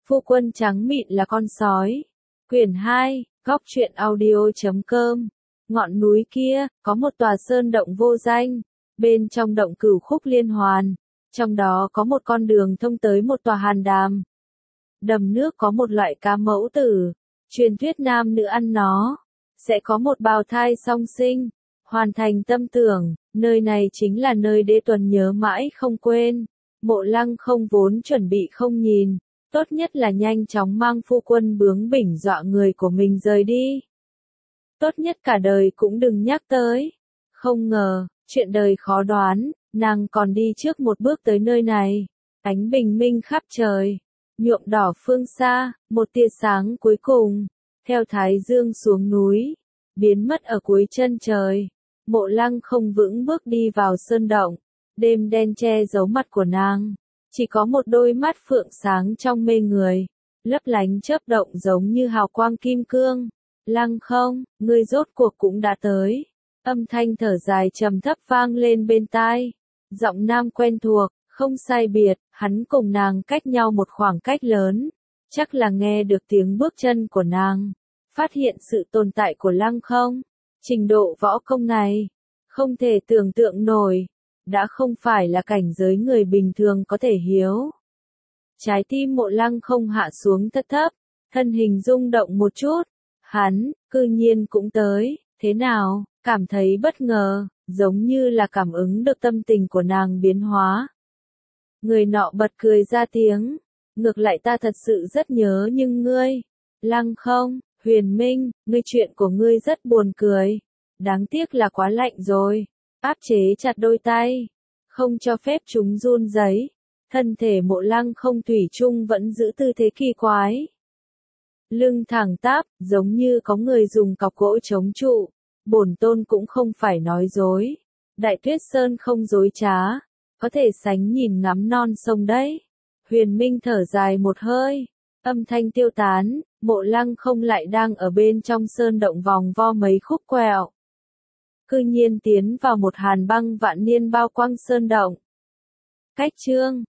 Phu quân trắng mịn là con sói. Quyển 2, góc truyện audio.com. Ngọn núi kia, có một tòa sơn động vô danh. Bên trong động cửu khúc liên hoàn. Trong đó có một con đường thông tới một tòa hàn đàm. Đầm nước có một loại cá mẫu tử. Truyền thuyết nam nữ ăn nó, sẽ có một bào thai song sinh. Hoàn thành tâm tưởng, nơi này chính là nơi Đế Tuần nhớ mãi không quên. Mộ Lăng không vốn chuẩn bị không nhìn. Tốt nhất là nhanh chóng mang phu quân bướng bỉnh dọa người của mình rời đi. Tốt nhất cả đời cũng đừng nhắc tới. Không ngờ, chuyện đời khó đoán, nàng còn đi trước một bước tới nơi này. Ánh bình minh khắp trời, nhuộm đỏ phương xa, một tia sáng cuối cùng, theo thái dương xuống núi, biến mất ở cuối chân trời. Mộ Lăng không vững bước đi vào sơn động, đêm đen che giấu mặt của nàng. Chỉ có một đôi mắt phượng sáng trong mê người, lấp lánh chớp động giống như hào quang kim cương. Lăng không, ngươi rốt cuộc cũng đã tới. Âm thanh thở dài trầm thấp vang lên bên tai. Giọng nam quen thuộc, không sai biệt, hắn cùng nàng cách nhau một khoảng cách lớn. Chắc là nghe được tiếng bước chân của nàng, phát hiện sự tồn tại của Lăng không. Trình độ võ công này, không thể tưởng tượng nổi. Đã không phải là cảnh giới người bình thường có thể hiếu. Trái tim Mộ Lăng không hạ xuống thấp thấp, thân hình rung động một chút. Hắn, cư nhiên cũng tới, thế nào, cảm thấy bất ngờ, giống như là cảm ứng được tâm tình của nàng biến hóa. Người nọ bật cười ra tiếng, ngược lại ta thật sự rất nhớ nhưng ngươi. Lăng không, Huyền Minh, ngươi chuyện của ngươi rất buồn cười. Đáng tiếc là quá lạnh rồi. Áp chế chặt đôi tay, không cho phép chúng run rẩy. Thân thể Mộ Lăng không thủy chung vẫn giữ tư thế kỳ quái. Lưng thẳng tắp, giống như có người dùng cọc gỗ chống trụ. Bổn tôn cũng không phải nói dối. Đại Tuyết Sơn không dối trá, có thể sánh nhìn ngắm non sông đấy. Huyền Minh thở dài một hơi, âm thanh tiêu tán, Mộ Lăng không lại đang ở bên trong sơn động vòng vo mấy khúc quẹo. Cư nhiên tiến vào một hàn băng vạn niên bao quanh sơn động. Cách chương